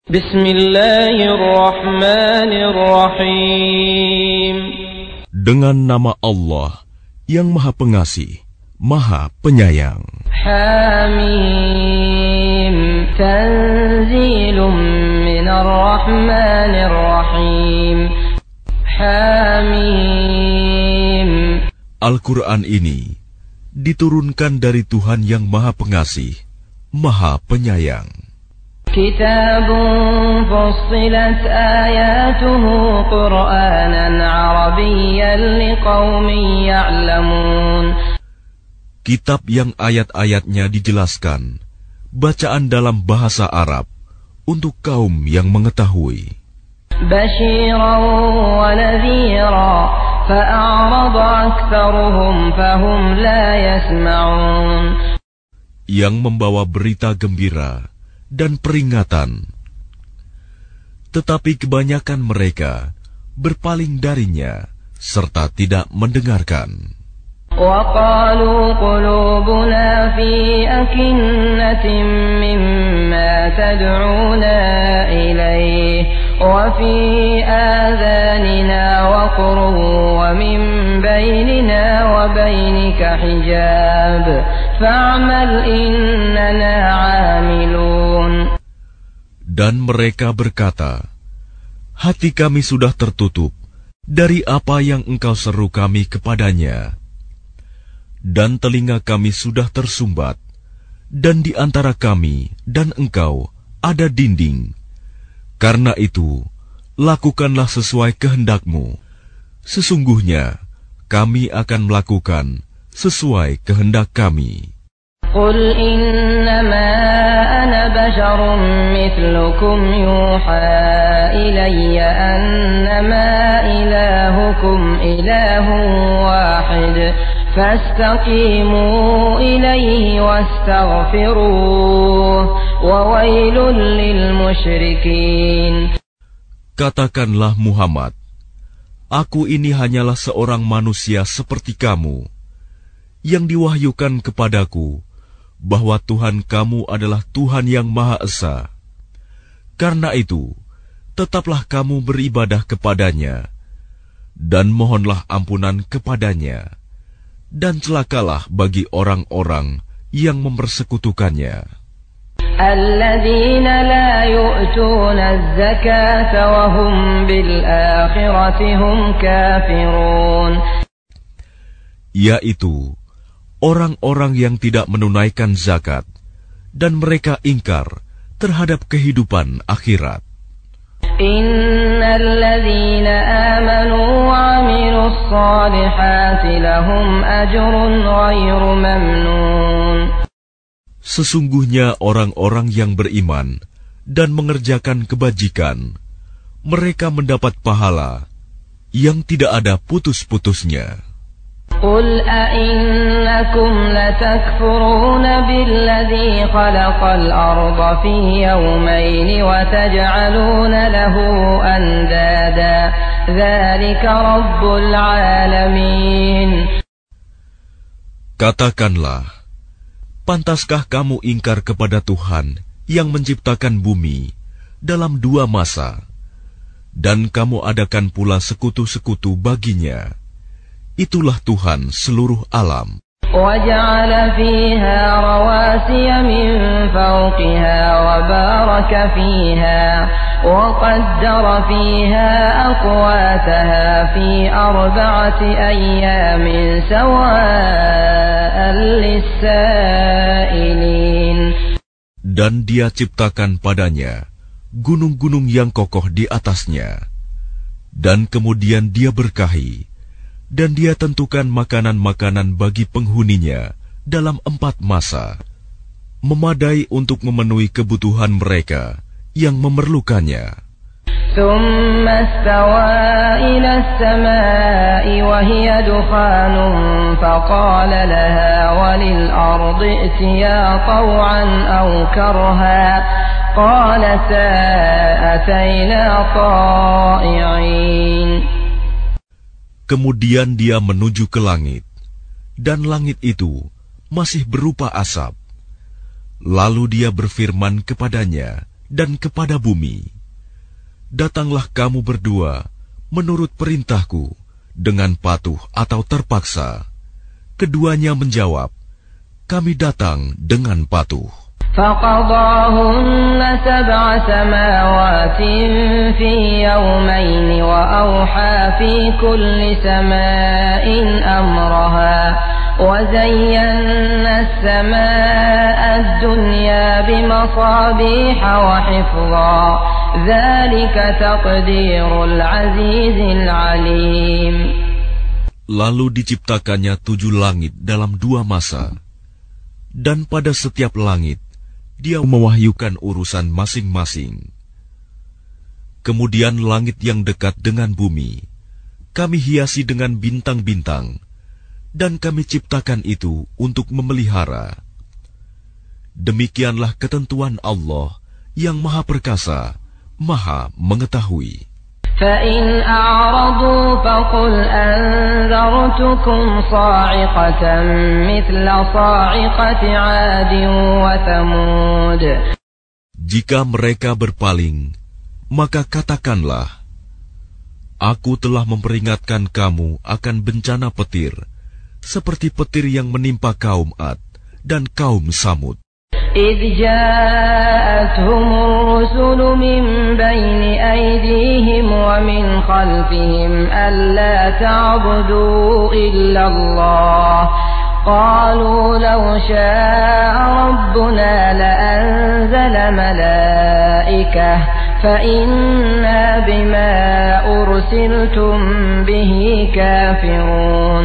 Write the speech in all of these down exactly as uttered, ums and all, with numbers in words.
Bismillahirrahmanirrahim. Dengan nama Allah yang Maha Pengasih, Maha Penyayang. Hamim. Tanzilum minar rahmanir rahim. Hamim. Al-Quran ini diturunkan dari Tuhan yang Maha Pengasih, Maha Penyayang. Kitabun fussilat ayatuhu Qur'anan Arabiyyan liqaumin ya'lamun. Kitab yang ayat-ayatnya dijelaskan, bacaan dalam bahasa Arab untuk kaum yang mengetahui. Basyiran wa nadhira fa'arada aktsaruhum fahum la yasma'un. Yang membawa berita gembira dan peringatan, tetapi kebanyakan mereka berpaling darinya serta tidak mendengarkan. وَقَالُوا قُلُوبُنَا فِي أَكِنَّةٍ مِّمَّا تَدْعُونَا إِلَيْهِ وَفِي آذَانِنَا وَقْرٌ وَمِن بَيْنِنَا وَبَيْنِكَ حِجَابٌ فَاعْمَلْ إِنَّنَا عَامِلُونَ. Dan mereka berkata, hati kami sudah tertutup dari apa yang engkau seru kami kepadanya, dan telinga kami sudah tersumbat, dan di antara kami dan engkau ada dinding. Karena itu, lakukanlah sesuai kehendakmu. Sesungguhnya, kami akan melakukan sesuai kehendak kami. Qul innama ana basharun mithlukum yuha ilayya annama ilahukum ilahun wahid. فاستقيموا إليه واستغفروه وويل للمشركين. Katakanlah Muhammad, aku ini hanyalah seorang manusia seperti kamu, yang diwahyukan kepadaku bahwa Tuhan kamu adalah Tuhan yang Maha Esa. Karena itu, tetaplah kamu beribadah kepadanya, dan mohonlah ampunan kepadanya. Dan celakalah bagi orang-orang yang mempersekutukannya. Alladzina la yu'tuna az-zakata wa hum bil akhirati hum kafirun. Yaitu orang-orang yang tidak menunaikan zakat dan mereka ingkar terhadap kehidupan akhirat. Innal ladzina amanu wa 'amilus shalihati lahum ajrun ghairu mamnun. Sesungguhnya orang-orang yang beriman dan mengerjakan kebajikan, mereka mendapat pahala yang tidak ada putus-putusnya. Qul a'innakum latakfuruna billadzi khalaqal arda fi yawmayn wa taj'aluna lahu andada dzalika rabbul alamin. Katakanlah, pantaskah kamu ingkar kepada Tuhan yang menciptakan bumi dalam dua masa, dan kamu adakan pula sekutu-sekutu baginya? Itulah Tuhan seluruh alam. وَجَعَلَ فِيهَا رَوَاسِيَ مِنْ فَوْقِهَا وَبَارَكَ فِيهَا وَقَدَّرَ فِيهَا أَقْوَاتَهَا فِي أَرْبَعَةِ أَيَّامٍ سَوَاءً لِلسَّائِلِينَ. Dan Dia ciptakan padanya gunung-gunung yang kokoh di atasnya, dan kemudian Dia berkahi, dan Dia tentukan makanan-makanan bagi penghuninya dalam empat masa, memadai untuk memenuhi kebutuhan mereka yang memerlukannya. ثُمَّ اسْتَوَى إِلَى السَّمَاءِ وَهِيَ دُخَانٌ فَقَالَ لَهَا وَلِلْأَرْضِ ائْتِيَا طَوْعًا أَوْ كَرْهًا قَالَتَا أَتَيْنَا طَائِعِينَ. Kemudian Dia menuju ke langit, dan langit itu masih berupa asap. Lalu Dia berfirman kepadanya dan kepada bumi. Datanglah kamu berdua menurut perintahku dengan patuh atau terpaksa. Keduanya menjawab, kami datang dengan patuh. فقضاهن سبع سماوات في يومين وأوحى في كل سماء أمرها وزينا السماء الدنيا بمصابيح وحفظا ذلك تقدير العزيز العليم. Lalu diciptakannya tujuh langit dalam dua masa, dan pada setiap langit Dia mewahyukan urusan masing-masing. Kemudian langit yang dekat dengan bumi kami hiasi dengan bintang-bintang, dan kami ciptakan itu untuk memelihara. Demikianlah ketentuan Allah yang Maha Perkasa, Maha Mengetahui. فَإِنْ أَعْرَضُوا فَقُلْ أَنذَرْتُكُمْ صَاعِقَةً مِثْلَ صَاعِقَةِ عَادٍ وَثَمُودَ. Jika mereka berpaling, maka katakanlah, Aku telah memperingatkan kamu akan bencana petir, seperti petir yang menimpa kaum Ad dan kaum Samud. إِذْ جَاءَتْهُمُ الرُّسُلُ مِنْ بَيْنِ أَيْدِيهِمْ وَمِنْ خَلْفِهِمْ أَلَّا تَعْبُدُوا إِلَّا اللَّهَ قَالُوا لَوْ شَاءَ رَبُّنَا لَأَنزَلَ مَلَائِكَةً فَإِنَّا بِمَا أُرْسِلْتُمْ بِهِ كَافِرُونَ.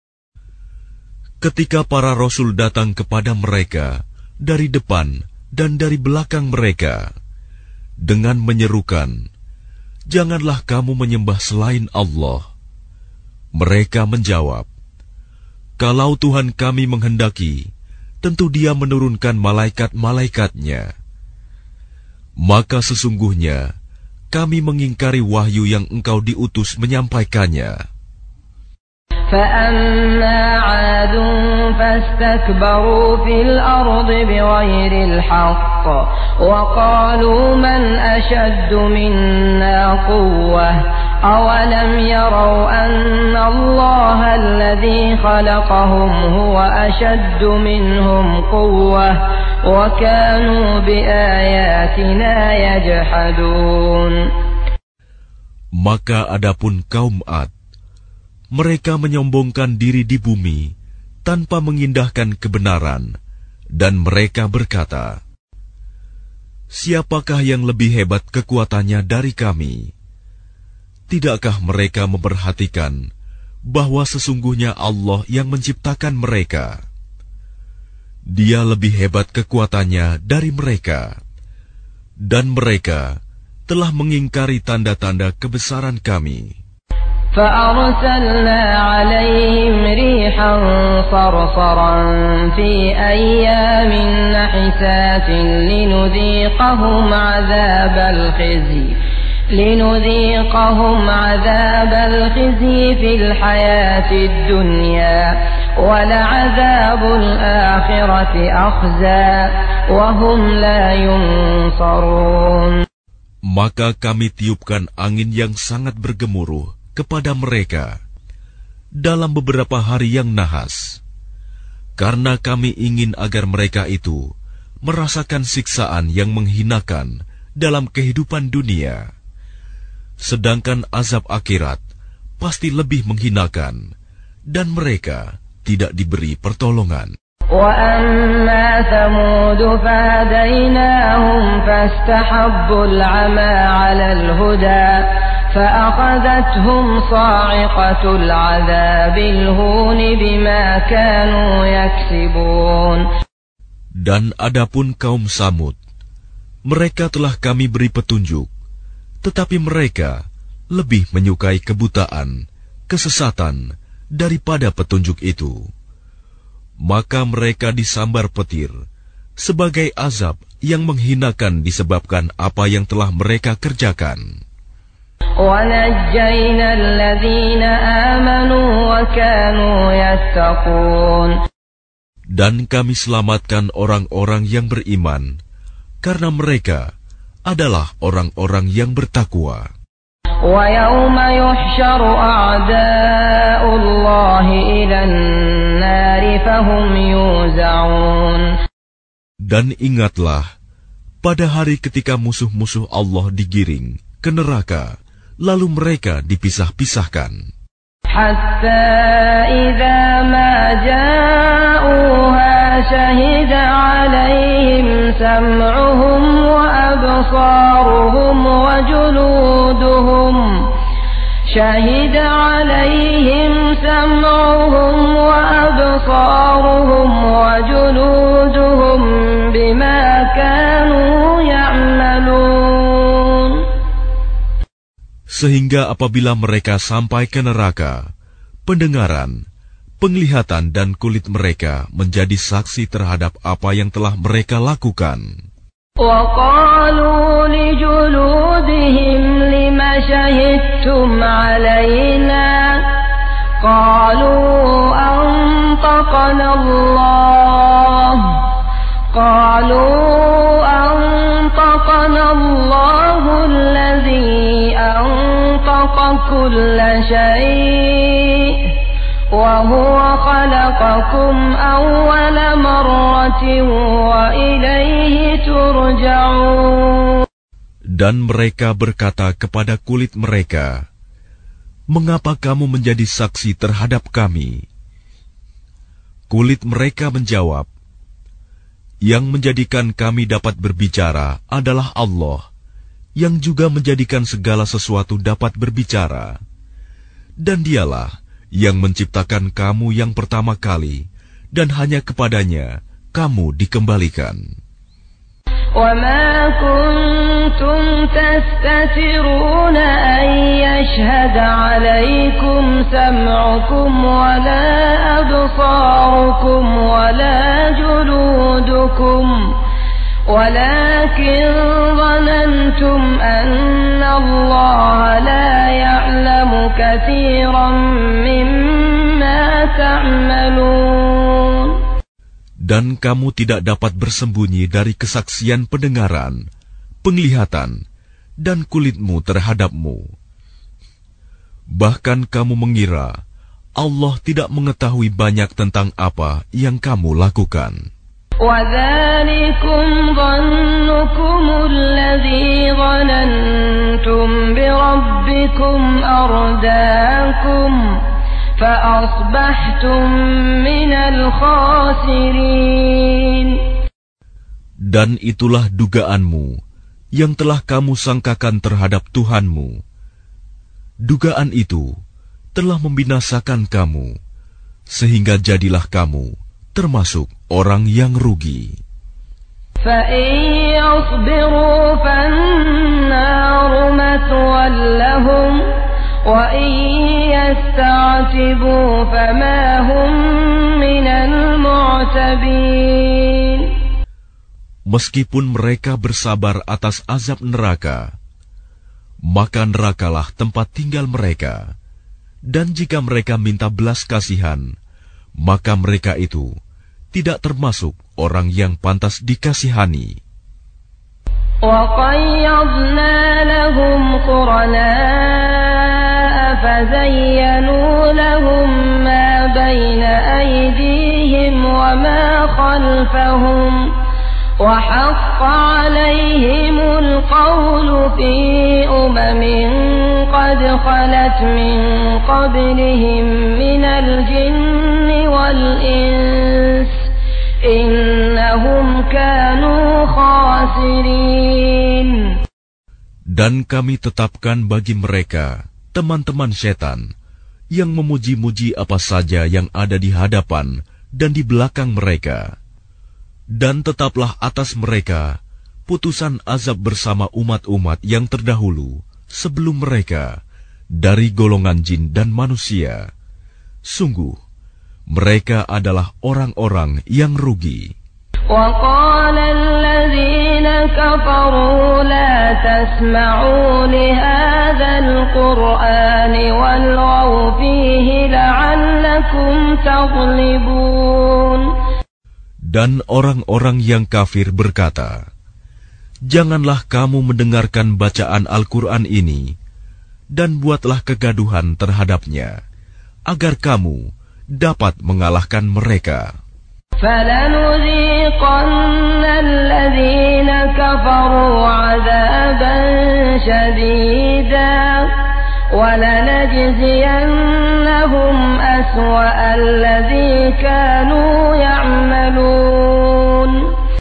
Ketika para rasul datang kepada mereka dari depan dan dari belakang mereka dengan menyerukan, janganlah kamu menyembah selain Allah. Mereka menjawab, kalau Tuhan kami menghendaki, tentu Dia menurunkan malaikat-malaikatnya. Maka sesungguhnya kami mengingkari wahyu yang engkau diutus menyampaikannya. فَأَمَّا عَادٌ فَاسْتَكْبَرُوا فِي الْأَرْضِ بِغَيْرِ الْحَقِّ وَقَالُوا مَنْ أَشَدُّ مِنَّا قُوَّةً أَوَلَمْ يَرَوْا أَنَّ اللَّهَ الَّذِي خَلَقَهُمْ هُوَ أَشَدُّ مِنْهُمْ قُوَّةً وَكَانُوا بِآيَاتِنَا يَجْحَدُونَ. Maka adapun kaum Ad, mereka menyombongkan diri di bumi tanpa mengindahkan kebenaran, dan mereka berkata, siapakah yang lebih hebat kekuatannya dari kami? Tidakkah mereka memperhatikan bahwa sesungguhnya Allah yang menciptakan mereka? Dia lebih hebat kekuatannya dari mereka, dan mereka telah mengingkari tanda-tanda kebesaran kami. فَأَرْسَلْنَا عَلَيْهِمْ رِيحًا صَرْصَرًا فِي أَيَّامٍ نَحِسَاتٍ لِنُذِيقَهُمْ عَذَابَ الْخِزْيِ لِنُذِيقَهُمْ عَذَابَ الْخِزْيِ فِي الْحَيَاةِ الدُّنْيَا وَلَعَذَابُ الْآخِرَةِ أَخْزَىٰ وَهُمْ لَا يُنصَرُونَ. Maka kami tiupkan angin yang sangat bergemuruh kepada mereka dalam beberapa hari yang nahas, karena kami ingin agar mereka itu merasakan siksaan yang menghinakan dalam kehidupan dunia, sedangkan azab akhirat pasti lebih menghinakan, dan mereka tidak diberi pertolongan. وَأَمَّا ثَمُودُ فَهَدَيْنَاهُمْ فَاسْتَحَبُّوا الْعَمَى عَلَى الْهُدَى فَأَخَذَتْهُمْ صَاعِقَةُ الْعَذَابِ الْهُونِ بِمَا كَانُوا يَكْسِبُونَ. Dan adapun kaum Samud, mereka telah kami beri petunjuk, tetapi mereka lebih menyukai kebutaan, kesesatan daripada petunjuk itu. Maka mereka disambar petir sebagai azab yang menghinakan disebabkan apa yang telah mereka kerjakan. وَنَجَّيْنَا الَّذِينَ آمَنُوا وَكَانُوا يَتَّقُونَ. Dan kami selamatkan orang-orang yang beriman, karena mereka adalah orang-orang yang bertakwa. وَيَوْمَ يُحْشَرُ أَعْدَاءُ اللَّهِ إِلَى النَّارِ فَهُمْ يُوزَعُونَ. Dan ingatlah, pada hari ketika musuh-musuh Allah digiring ke neraka, lalu mereka dipisah-pisahkan. حَتَّى إِذَا مَا جَاءُوهَا شَهِدَ عَلَيْهِمْ سَمْعُهُمْ وَأَبْصَارُهُمْ وَجُلُودُهُمْ شَهِدَ عَلَيْهِمْ سَمْعُهُمْ وَأَبْصَارُهُمْ وَجُلُودُهُمْ بِمَا كَانُوا يَعْمَلُونَ. Sehingga apabila mereka sampai ke neraka, pendengaran, penglihatan dan kulit mereka menjadi saksi terhadap apa yang telah mereka lakukan. وَقَالُوا لِجُلُودِهِمْ لِمَ شَهِدتُّمْ عَلَيْنَا قَالُوا أَنطَقَنَا اللَّهُ قَالُوا أَنطَقَنَا اللَّهُ الَّذِي أَنطَقَ كُلَّ شَيْءٍ وَهُوَ خَلَقَكُمْ أَوَّلَ مَرَّةٍ وَإِلَيْهِ تُرْجَعُونَ. Dan mereka berkata kepada kulit mereka, "Mengapa kamu menjadi saksi terhadap kami?" Kulit mereka menjawab, "Yang menjadikan kami dapat berbicara adalah Allah, yang juga menjadikan segala sesuatu dapat berbicara. Dan Dialah yang menciptakan kamu yang pertama kali, dan hanya kepadanya kamu dikembalikan." وَمَا كُنْتُمْ تَسْتَتِرُونَ أَنْ يَشْهَدَ عَلَيْكُمْ سَمْعُكُمْ وَلَا أَبْصَارُكُمْ وَلَا جُلُودُكُمْ وَلَكِنْ ظَنَنْتُمْ أَنَّ اللَّهَ لَا يَعْلَمُ كَثِيرًا مِّمَّا تَعْمَلُونَ. Dan kamu tidak dapat bersembunyi dari kesaksian pendengaran, penglihatan, dan kulitmu terhadapmu. Bahkan kamu mengira Allah tidak mengetahui banyak tentang apa yang kamu lakukan. وَذَلِكُمْ ظَنُّكُمُ الَّذِي ظَنَنْتُمْ بِرَبِّكُمْ أَرْدَاكُمْ فَأَصْبَحْتُمْ مِنَ الْخَاسِرِينَ. Dan itulah dugaanmu yang telah kamu sangkakan terhadap Tuhanmu. Dugaan itu telah membinasakan kamu, sehingga jadilah kamu termasuk orang yang rugi. فَإِنْ يَصْبِرُوا فَالنَّارُ مَثْوًى لَهُمْ وَإِنْ يَسْتَعْتِبُوا فَمَا هُمْ مِنَ الْمُعْتَبِينَ. Meskipun mereka bersabar atas azab neraka, maka nerakalah tempat tinggal mereka. Dan jika mereka minta belas kasihan, maka mereka itu tidak termasuk orang yang pantas dikasihani. وَقَيَّضْنَا لَهُمْ قُرَنَاءَ فَزَيَّنُوا لَهُم مَّا بَيْنَ أَيْدِيهِمْ وَمَا خَلْفَهُمْ وَحَقَّ عَلَيْهِمُ الْقَوْلُ فِي أُمَمٍ قَدْ خَلَتْ مِن قَبْلِهِم مِّنَ الْجِنِّ وَالْإِنسِ إِنَّهُمْ كَانُوا خَاسِرِينَ. Dan kami tetapkan bagi mereka teman-teman setan yang memuji-muji apa saja yang ada di hadapan dan di belakang mereka. Dan tetaplah atas mereka putusan azab bersama umat-umat yang terdahulu sebelum mereka dari golongan jin dan manusia. Sungguh, mereka adalah orang-orang yang rugi. وَقَالَ الَّذِينَ كَفَرُوا لَا تَسْمَعُوا لِهَذَا الْقُرْآنِ وَالْغَوْا فِيهِ لَعَلَّكُمْ تَغْلِبُونَ. Dan orang-orang yang kafir berkata, Janganlah kamu mendengarkan bacaan Al-Quran ini, dan buatlah kegaduhan terhadapnya, agar kamu dapat mengalahkan mereka. فَلَنُذِيقَنَّ الَّذِينَ كَفَرُوا عَذَابًا شَدِيدًا وَلَنَجْزِيَنَّهُمْ أَسْوَأَ الَّذِي كَانُوا يَعْمَلُونَ.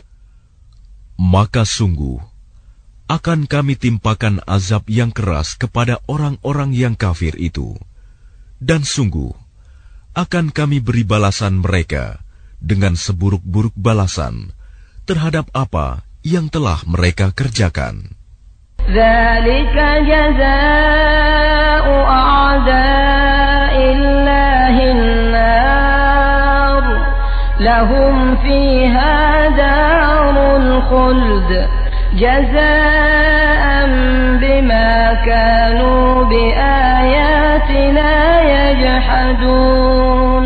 Maka sungguh akan kami timpakan azab yang keras kepada orang-orang yang kafir itu, dan sungguh akan kami beri balasan mereka dengan seburuk-buruk balasan terhadap apa yang telah mereka kerjakan. ذَلِكَ جَزَاءُ أَعْدَاءِ اللَّهِ النَّارُ لَهُمْ فِيهَا دَارُ الْخُلْدِ جَزَاءً بِمَا كَانُوا بِآيَاتِنَا يَجْحَدُونَ.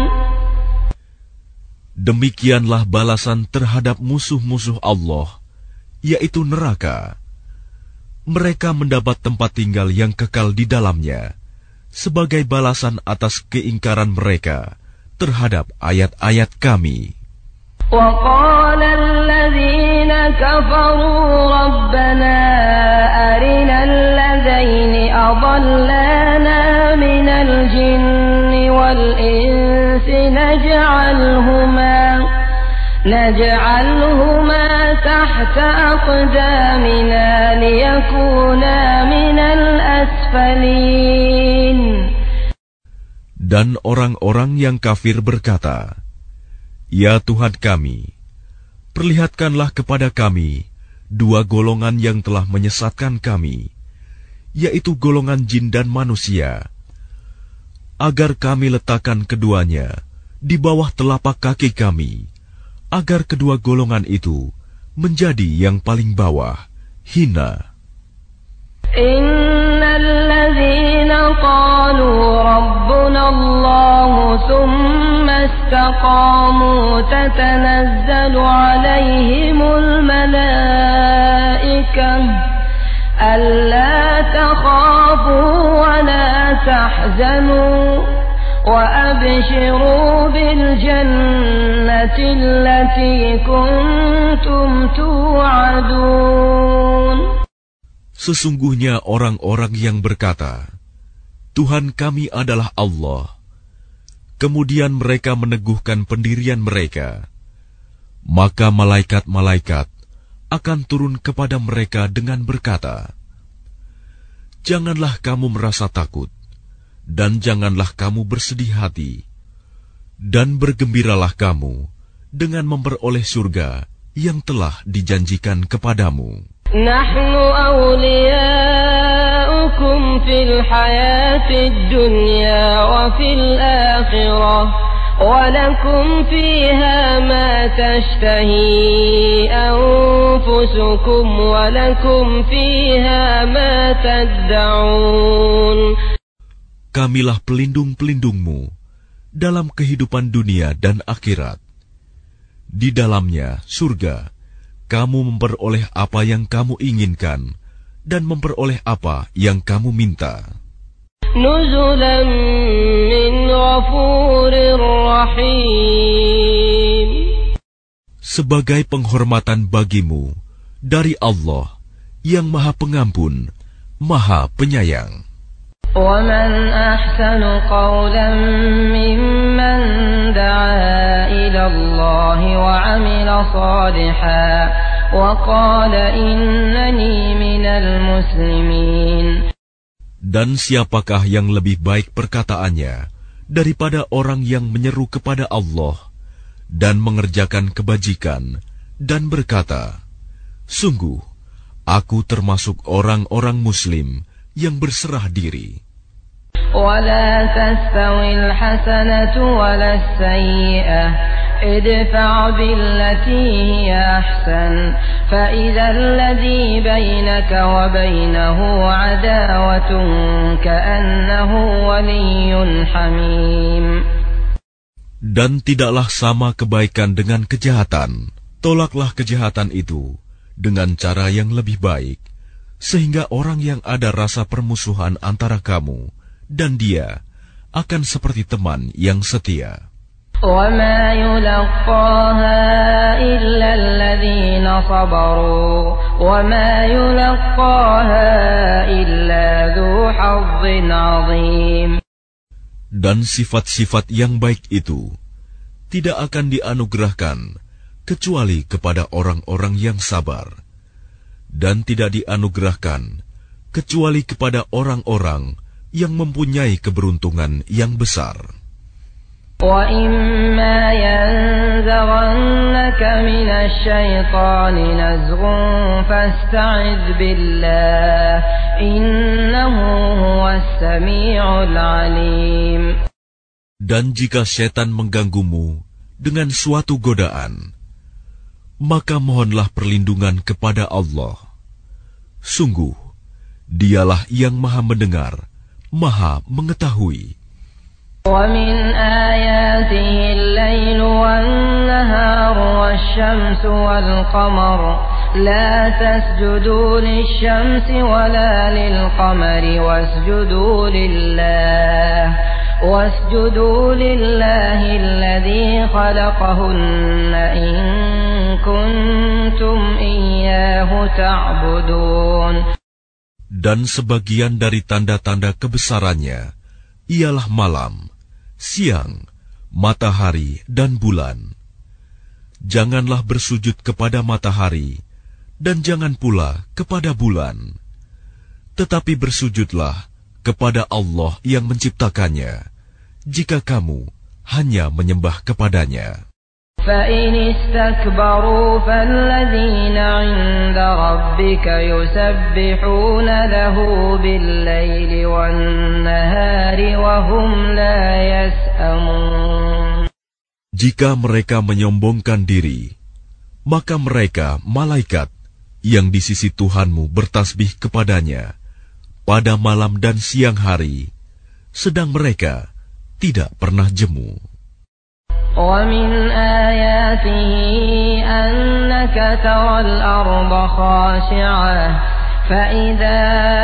Demikianlah balasan terhadap musuh-musuh Allah, yaitu neraka. Mereka mendapat tempat tinggal yang kekal di dalamnya, sebagai balasan atas keingkaran mereka terhadap ayat-ayat kami. وَقَالَ الَّذِينَ كَفَرُوا رَبَّنَا أَرِنَا الَّذَيْنِ أَضَلَّانَا مِنَ الْجِنِّ وَالْإِنسِ نَجْعَلْهُمَا نَجْعَلْهُمَا تَحْتَ أَقْدَامِنَا لِيَكُونَا مِنَ الْأَسْفَلِينَ. Dan orang-orang yang kafir berkata, Ya Tuhan kami, perlihatkanlah kepada kami dua golongan yang telah menyesatkan kami, yaitu golongan jin dan manusia, agar kami letakkan keduanya di bawah telapak kaki kami, agar kedua golongan itu menjadi yang paling bawah, hina. الذين قالوا ربنا الله ثم استقاموا تتنزل عليهم الملائكة ألا تخافوا ولا تحزنوا وأبشروا بالجنة التي كنتم توعدون. Sesungguhnya orang-orang yang berkata, Tuhan kami adalah Allah. Kemudian mereka meneguhkan pendirian mereka. Maka malaikat-malaikat akan turun kepada mereka dengan berkata, Janganlah kamu merasa takut, dan janganlah kamu bersedih hati, dan bergembiralah kamu dengan memperoleh surga yang telah dijanjikan kepadamu. نحن أولياؤكم في الحياة الدنيا وفي الآخرة ولكم فيها ما تشتهي أنفسكم ولكم فيها ما تدعون. Kamilah pelindung-pelindungmu dalam kehidupan dunia dan akhirat. Di dalamnya surga, kamu memperoleh apa yang kamu inginkan dan memperoleh apa yang kamu minta. Nuzulan min ghafurir rahim. Sebagai penghormatan bagimu dari Allah yang Maha Pengampun, Maha Penyayang. وَمَنْ أَحْسَنُ قَوْلًا مِّمَّنْ دَعَا إِلَى اللَّهِ وَعَمِلَ صَالِحًا وَقَالَ إِنَّنِي مِنَ الْمُسْلِمِينَ. Dan siapakah yang lebih baik perkataannya daripada orang yang menyeru kepada Allah dan mengerjakan kebajikan dan berkata, Sungguh, aku termasuk orang-orang Muslim yang berserah diri. وَلَا تَسْتَوِي الْحَسَنَةُ وَلَا السَّيِّئَةُ ادْفَعْ بِالَّتِي هِيَ أَحْسَنُ فَإِذَا الَّذِي بَيْنَكَ وَبَيْنَهُ عَدَاوَةٌ كَأَنَّهُ وَلِيٌّ حَمِيمٌ. Dan tidaklah sama kebaikan dengan kejahatan. Tolaklah kejahatan itu, dengan cara yang lebih baik, sehingga orang yang ada rasa permusuhan antara kamu dan dia akan seperti teman yang setia. وَمَا يُلَقَّاهَا إِلَّا الَّذِينَ صَبَرُوا وَمَا يُلَقَّاهَا إِلَّا ذُو حَظٍّ عَظِيمٍ. Dan sifat-sifat yang baik itu tidak akan dianugerahkan kecuali kepada orang-orang yang sabar, dan tidak dianugerahkan kecuali kepada orang-orang yang mempunyai keberuntungan yang besar. وَإِمَّا يَنزَغَنَّكَ مِنَ الشَّيْطَانِ نَزْغٌ فَاسْتَعِذْ بِاللَّهِ إِنَّهُ هُوَ السَّمِيعُ الْعَلِيمُ. Dan jika setan mengganggumu dengan suatu godaan, maka mohonlah perlindungan kepada Allah. Sungguh, Dialah yang Maha Mendengar, Maha Mengetahui. وَمِنْ آيَاتِهِ اللَّيْلُ وَالنَّهَارُ وَالشَّمْسُ وَالْقَمَرُ لَا تَسْجُدُوا لِلشَّمْسِ وَلَا لِلْقَمَرِ وَاسْجُدُوا لِلَّهِ وَاسْجُدُوا لِلَّهِ الَّذِي خَلَقَهُنَّ إِن كُنتُمْ إِيَّاهُ تَعْبُدُونَ. Dan sebagian dari tanda-tanda kebesarannya ialah malam, siang, matahari, dan bulan. Janganlah bersujud kepada matahari, dan jangan pula kepada bulan. Tetapi bersujudlah kepada Allah yang menciptakannya, jika kamu hanya menyembah kepadanya. فَإِنِ اسْتَكْبَرُوا فَالَّذِينَ عِندَ رَبِّكَ يُسَبِّحُونَ لَهُ بِاللَّيْلِ وَالنَّهَارِ وَهُمْ لَا يَسْأَمُونَ. Jika mereka menyombongkan diri, maka mereka, malaikat, yang di sisi Tuhanmu bertasbih kepadanya pada malam dan siang hari, sedang mereka tidak pernah jemu. وَمِنْ آيَاتِهِ أَنَّكَ تَرَى الْأَرْضَ خَاشِعَةً فَإِذَا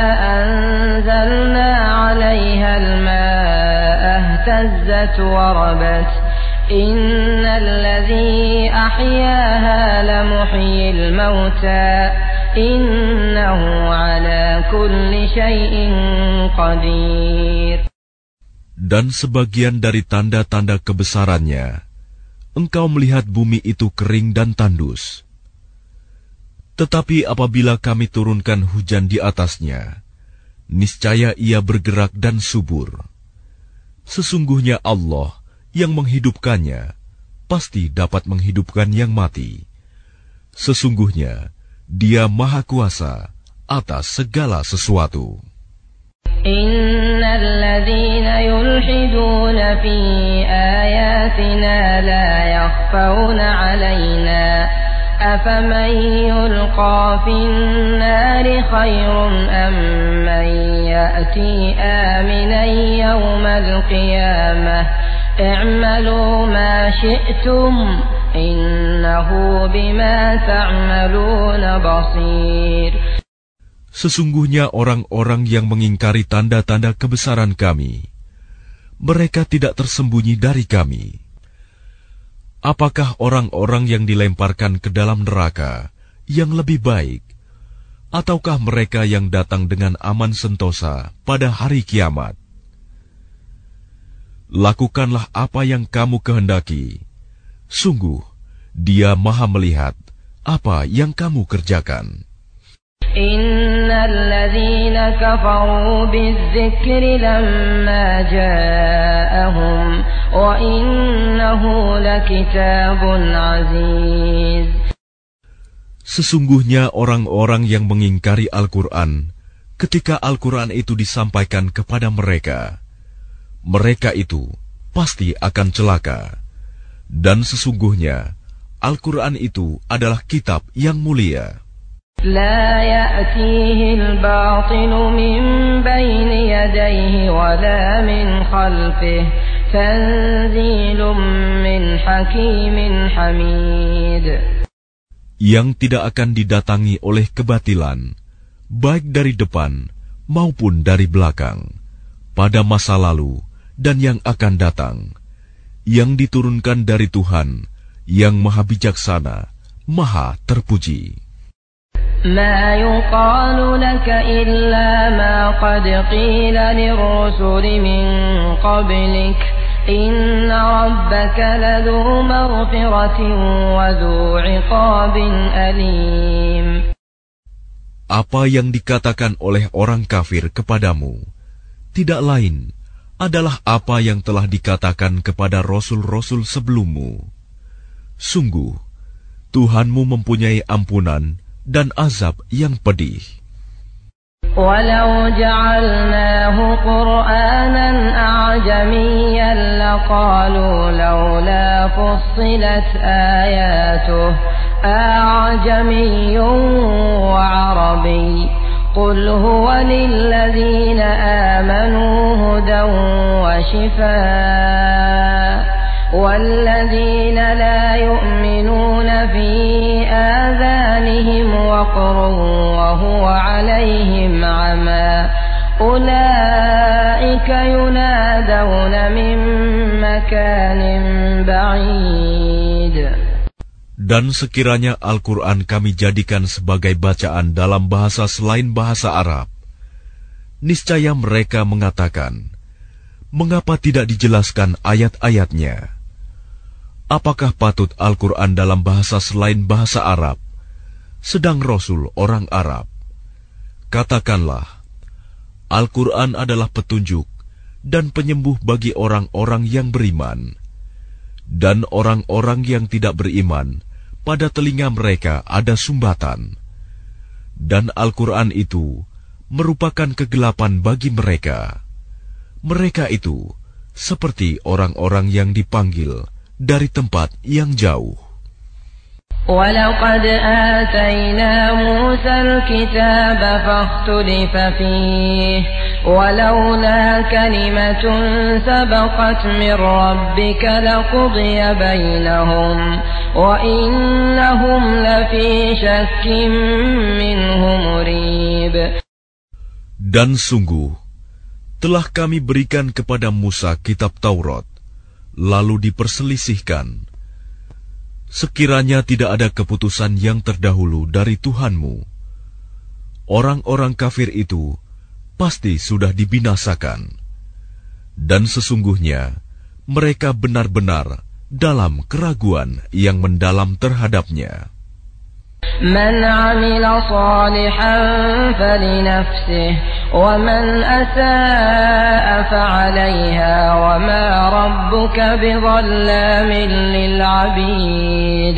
أَنزَلْنَا عَلَيْهَا الْمَاءَ اهْتَزَّتْ وَرَبَتْ إِنَّ الَّذِي أَحْيَاهَا لَمُحْيِي الْمَوْتَى إِنَّهُ عَلَى كُلِّ شَيْءٍ قَدِيرٌ. Dan sebagian dari tanda-tanda kebesarannya, engkau melihat bumi itu kering dan tandus. Tetapi apabila kami turunkan hujan di atasnya, niscaya ia bergerak dan subur. Sesungguhnya Allah yang menghidupkannya, pasti dapat menghidupkan yang mati. Sesungguhnya Dia Maha Kuasa atas segala sesuatu. إِنَّ الَّذِينَ يُلْحِدُونَ فِي آيَاتِنَا لَا يَخْفَوْنَ عَلَيْنَا أَفَمَن يُلْقَى فِي النَّارِ خَيْرٌ أَم مَّن يَأْتِي آمِنًا يَوْمَ الْقِيَامَةِ اعْمَلُوا مَا شِئْتُمْ إِنَّهُ بِمَا تَعْمَلُونَ بَصِيرٌ. Sesungguhnya orang-orang yang mengingkari tanda-tanda kebesaran kami, mereka tidak tersembunyi dari kami. Apakah orang-orang yang dilemparkan ke dalam neraka yang lebih baik, ataukah mereka yang datang dengan aman sentosa pada hari kiamat? Lakukanlah apa yang kamu kehendaki. Sungguh, Dia Maha melihat apa yang kamu kerjakan. Innal ladzina kafaru bidzikri lamma ja'ahum wa innahu lakitabun aziz. Sesungguhnya orang-orang yang mengingkari Al-Quran ketika Al-Quran itu disampaikan kepada mereka, mereka itu pasti akan celaka. Dan sesungguhnya Al-Quran itu adalah kitab yang mulia. La ya'tihi al-batilu min bayni yadayhi wa la min khalfihi tanzilun min hakimin hamid. yang tidak akan didatangi oleh kebatilan, baik dari depan maupun dari belakang, pada masa lalu dan yang akan datang, yang diturunkan dari Tuhan yang Maha Bijaksana, Maha Terpuji. ما يقال لك إلا ما قد قيل للرسل من قبلك إن ربك لذو مغفرة وذو عقاب أليم. Apa yang dikatakan oleh orang kafir kepadamu tidak lain adalah apa yang telah dikatakan kepada rasul-rasul sebelummu. Sungguh, Tuhanmu mempunyai ampunan dan azab yang pedih. Walau ja'alnahu Qur'anan a'jamiyyan laqalu laula fussilat ayatuhu a'jamiyyun wa 'arabiy qul huwa lilladzina amanu hudan wa shifaa والذين لا يؤمنون في آذانهم وقر وهو عليهم عمى أولئك ينادون من مكان بعيد. Dan sekiranya Al-Quran kami jadikan sebagai bacaan dalam bahasa selain bahasa Arab, niscaya mereka mengatakan, mengapa tidak dijelaskan ayat-ayatnya? Apakah patut Al-Quran dalam bahasa selain bahasa Arab, sedang Rasul orang Arab? Katakanlah, Al-Quran adalah petunjuk dan penyembuh bagi orang-orang yang beriman, dan orang-orang yang tidak beriman, pada telinga mereka ada sumbatan. Dan Al-Quran itu merupakan kegelapan bagi mereka. Mereka itu seperti orang-orang yang dipanggil dari tempat yang jauh. وَلَقَدْ آتَيْنَا مُوسَى الْكِتَابَ فَاخْتُلِفَ فِيهِ وَلَوْلَا كَلِمَةٌ سَبَقَتْ مِنْ رَبِّكَ لَقُضِيَ بَيْنَهُمْ وَإِنَّهُمْ لَفِي شَكٍّ مِّنْهُ مُرِيبٍ. Dan sungguh telah kami berikan kepada Musa kitab Taurat, lalu diperselisihkan. Sekiranya tidak ada keputusan yang terdahulu dari Tuhanmu, orang-orang kafir itu pasti sudah dibinasakan. Dan sesungguhnya mereka benar-benar dalam keraguan yang mendalam terhadapnya. Man 'amila shalihan falinafsihi wa man asaa fa'alayha wa ma rabbuka bidhallamin lil 'abid.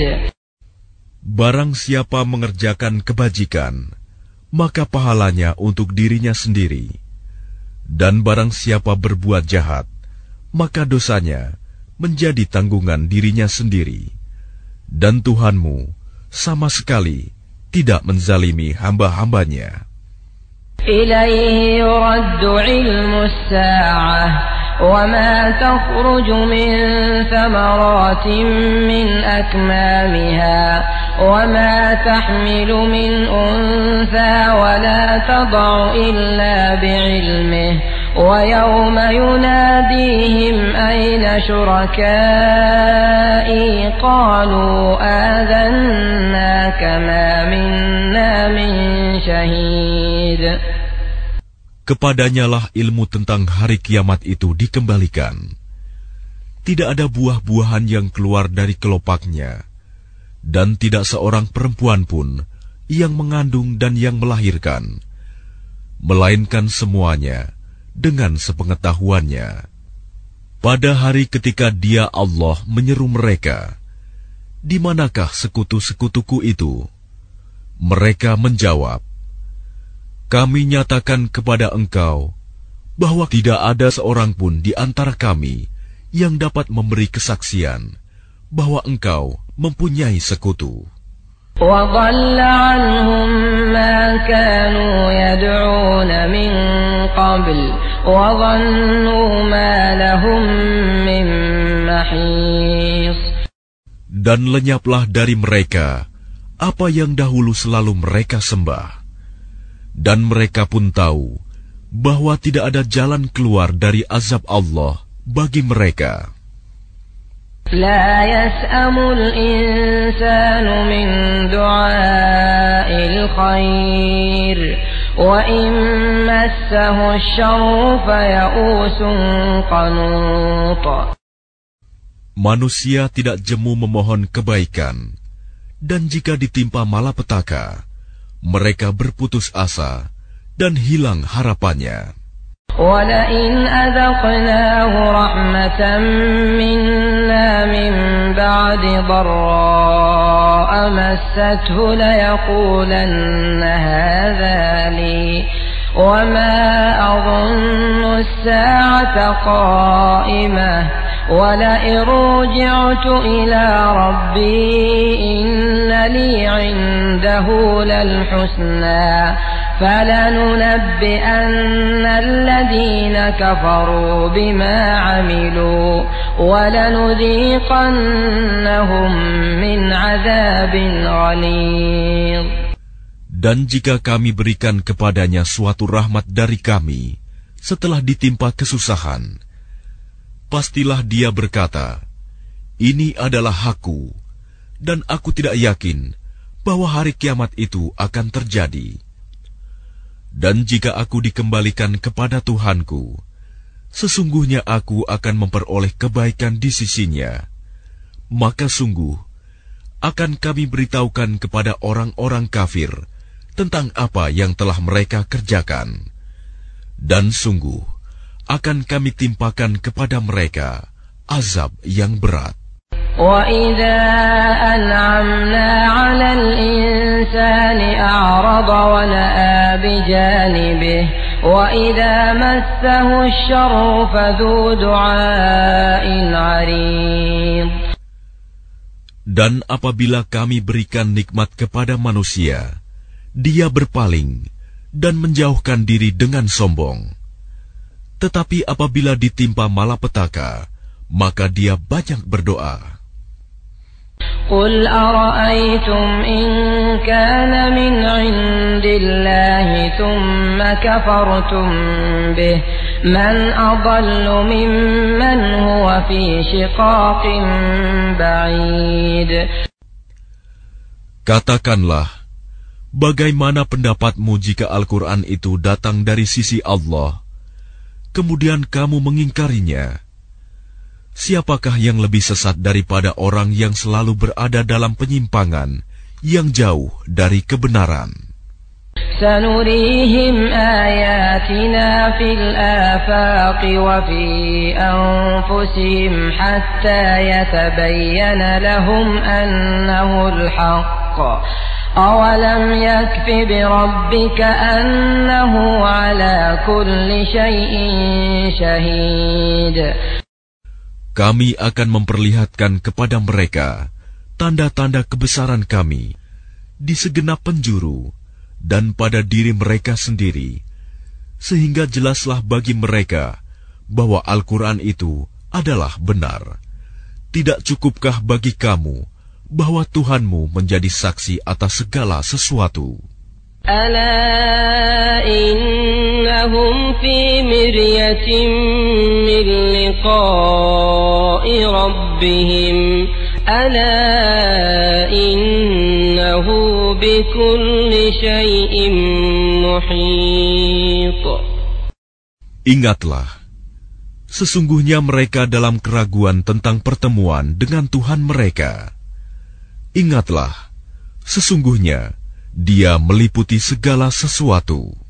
Barang siapa mengerjakan kebajikan, maka pahalanya untuk dirinya sendiri. Dan barang siapa berbuat jahat, maka dosanya menjadi tanggungan dirinya sendiri. Dan Tuhanmu sama sekali tidak menzalimi hamba-hambanya. Ilaihi yuraddu ilmu as-sa'ah wa ma takhruju min thamaratin min akmamiha wa ma tahmilu min untha wa la tad'u illa bi'ilmihi وَيَوْمَ يُنَادِيهِمْ أَيْنَ شُرَكَائِي قَالُوا آذَنَّاكَ مَا مِنَّا مِنْ شَهِيدٍ. Kepadanyalah ilmu tentang hari kiamat itu dikembalikan. Tidak ada buah-buahan yang keluar dari kelopaknya, dan tidak seorang perempuan pun yang mengandung dan yang melahirkan, melainkan semuanya dengan sepengetahuannya. Pada hari ketika Dia Allah menyeru mereka, "Di manakah sekutu-sekutuku itu?" Mereka menjawab, "Kami nyatakan kepada engkau bahwa tidak ada seorang pun di antara kami yang dapat memberi kesaksian bahwa engkau mempunyai sekutu." وَضَلَّ عَنْهُمْ مَا كَانُوا يَدْعُونَ مِنْ قَبْلُ وَظَنُّوا مَا لَهُمْ مِنْ مَحِيصٍ. Dan lenyaplah dari mereka apa yang dahulu selalu mereka sembah. Dan mereka pun tahu bahwa tidak ada jalan keluar dari azab Allah bagi mereka. لا يسأم الإنسان من دعاء الخير وإن مسه الشر فيئوس قنوط. Manusia tidak jemu memohon kebaikan, dan jika ditimpa malapetaka, mereka berputus asa dan hilang harapannya. وَلَئِنْ أَذَقْنَاهُ رَحْمَةً مِنَّا مِنْ بَعْدِ ضَرَّاءَ مَسَّتْهُ لَيَقُولَنَّ هَذَا لِي وَمَا أَظُنُّ السَّاعَةَ قَائِمَةً وَلَئِنْ رُجِعْتُ إِلَى رَبِّي إِنَّ لِي عِندَهُ لَلْحُسْنَى فَلَنُنَبِّئَنَّ الَّذِينَ كَفَرُوا بِمَا عَمِلُوا وَلَنُذِيقَنَّهُم مِّنْ عَذَابٍ غَلِيظٍ. Dan jika kami berikan kepadanya suatu rahmat dari kami setelah ditimpa kesusahan, pastilah dia berkata, "Ini adalah hakku," dan aku tidak yakin bahwa hari kiamat itu akan terjadi. Dan jika aku dikembalikan kepada Tuhanku, sesungguhnya aku akan memperoleh kebaikan di sisinya. Maka sungguh akan kami beritahukan kepada orang-orang kafir tentang apa yang telah mereka kerjakan. Dan sungguh akan kami timpakan kepada mereka azab yang berat. وَإِذَا أَنْعَمْنَا عَلَى الْإِنسَانِ أَعْرَضَ وَنَأَىٰ بِجَانِبِهِ وَإِذَا مَسَّهُ الشَّرُّ فَذُو دُعَاءٍ عَرِيضٍ. Dan apabila kami berikan nikmat kepada manusia, dia berpaling dan menjauhkan diri dengan sombong. Tetapi apabila ditimpa malapetaka, maka dia banyak berdoa. قُلْ أَرَأَيْتُمْ إِنْ كَانَ مِنْ عِنْدِ اللَّهِ ثُمَّ كَفَرْتُمْ بِهِ مَنْ أَضَلُّ مِمَّنْ هُوَ فِي شِقَاقٍ بَعِيدٍ. Katakanlah, bagaimana pendapatmu jika Al-Quran itu datang dari sisi Allah, kemudian kamu mengingkarinya? Siapakah yang lebih sesat daripada orang yang selalu berada dalam penyimpangan yang jauh dari kebenaran? سَنُرِيهِمْ آيَاتِنَا فِي الْآفَاقِ وَفِي أَنفُسِهِمْ حَتَّى يَتَبَيَّنَ لَهُمْ أَنَّهُ الْحَقُّ أَوَلَمْ يَكْفِ بِرَبِّكَ أَنَّهُ عَلَى كُلِّ شَيْءٍ شَهِيدٌ. Kami akan memperlihatkan kepada mereka tanda-tanda kebesaran kami di segenap penjuru dan pada diri mereka sendiri, sehingga jelaslah bagi mereka bahwa Al-Quran itu adalah benar. Tidak cukupkah bagi kamu bahwa Tuhanmu menjadi saksi atas segala sesuatu? ألا إنهم في مرية من لقاء ربهم ألا إنه بكل شيء محيط. Ingatlah, sesungguhnya mereka dalam keraguan tentang pertemuan dengan Tuhan mereka. Ingatlah, sesungguhnya Dia meliputi segala sesuatu.